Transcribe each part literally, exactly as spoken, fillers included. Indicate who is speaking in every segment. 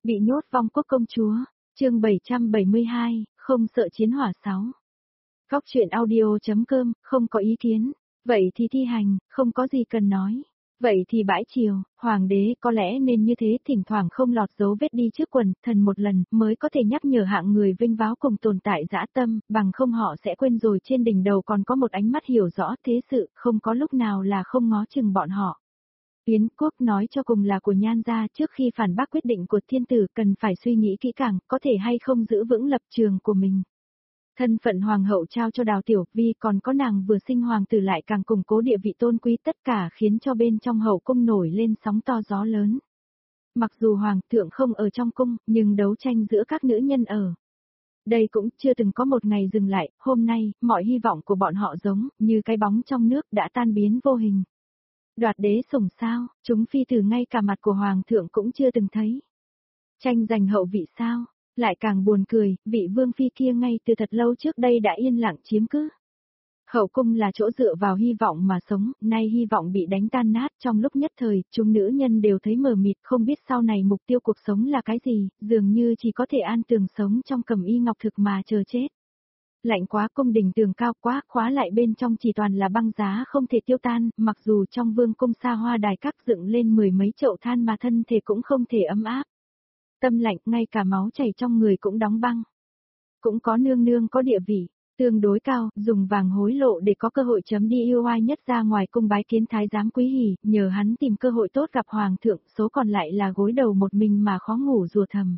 Speaker 1: Bị nhốt vong quốc công chúa, chương bảy trăm bảy mươi hai, không sợ chiến hỏa sáu. Góc truyện audio.com, không có ý kiến. Vậy thì thi hành, không có gì cần nói. Vậy thì bãi triều, hoàng đế có lẽ nên như thế, thỉnh thoảng không lọt dấu vết đi trước quần thần một lần mới có thể nhắc nhở hạng người vinh váo cùng tồn tại dã tâm, bằng không họ sẽ quên rồi trên đỉnh đầu còn có một ánh mắt hiểu rõ thế sự, không có lúc nào là không ngó chừng bọn họ. Yến quốc nói cho cùng là của Nhan gia, trước khi phản bác quyết định của thiên tử cần phải suy nghĩ kỹ càng, có thể hay không giữ vững lập trường của mình. Thân phận hoàng hậu trao cho Đào Tiểu Vi, còn có nàng vừa sinh hoàng tử lại càng củng cố địa vị tôn quý, tất cả khiến cho bên trong hậu cung nổi lên sóng to gió lớn. Mặc dù hoàng thượng không ở trong cung, nhưng đấu tranh giữa các nữ nhân ở đây cũng chưa từng có một ngày dừng lại, hôm nay, mọi hy vọng của bọn họ giống như cái bóng trong nước đã tan biến vô hình. Đoạt đế sủng sao, chúng phi tử ngay cả mặt của hoàng thượng cũng chưa từng thấy. Tranh giành hậu vị sao, lại càng buồn cười, vị vương phi kia ngay từ thật lâu trước đây đã yên lặng chiếm cứ. Hậu cung là chỗ dựa vào hy vọng mà sống, nay hy vọng bị đánh tan nát, trong lúc nhất thời, chúng nữ nhân đều thấy mờ mịt, không biết sau này mục tiêu cuộc sống là cái gì, dường như chỉ có thể an tường sống trong cẩm y ngọc thực mà chờ chết. Lạnh quá, cung đình tường cao quá, khóa lại bên trong chỉ toàn là băng giá không thể tiêu tan, mặc dù trong vương cung xa hoa đài các dựng lên mười mấy chậu than mà thân thể cũng không thể ấm áp. Tâm lạnh, ngay cả máu chảy trong người cũng đóng băng. Cũng có nương nương có địa vị tương đối cao, dùng vàng hối lộ để có cơ hội chấm đi yêu ai nhất ra ngoài cung bái kiến thái giám Quý Hỉ, nhờ hắn tìm cơ hội tốt gặp hoàng thượng, số còn lại là gối đầu một mình mà khó ngủ rùa thầm.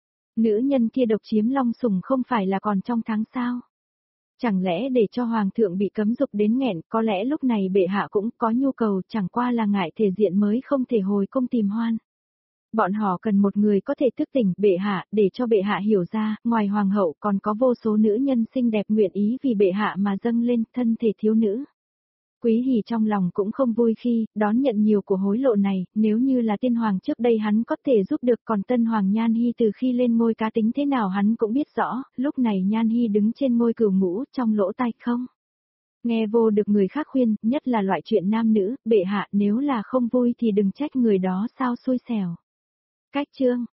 Speaker 1: Nữ nhân kia độc chiếm long sủng không phải là còn trong tháng sao? Chẳng lẽ để cho hoàng thượng bị cấm dục đến nghẹn, có lẽ lúc này bệ hạ cũng có nhu cầu, chẳng qua là ngại thể diện mới không thể hồi cung tìm hoan. Bọn họ cần một người có thể thức tỉnh bệ hạ, để cho bệ hạ hiểu ra, ngoài hoàng hậu còn có vô số nữ nhân xinh đẹp nguyện ý vì bệ hạ mà dâng lên thân thể thiếu nữ. Quý Hỉ trong lòng cũng không vui khi đón nhận nhiều của hối lộ này, nếu như là tiên hoàng trước đây hắn có thể giúp được, còn tân hoàng Nhan Hi từ khi lên ngôi cá tính thế nào hắn cũng biết rõ, lúc này Nhan Hi đứng trên ngôi cửu ngũ, trong lỗ tai không nghe vô được người khác khuyên, nhất là loại chuyện nam nữ, bệ hạ nếu là không vui thì đừng trách người đó sao xui xẻo. Cách chương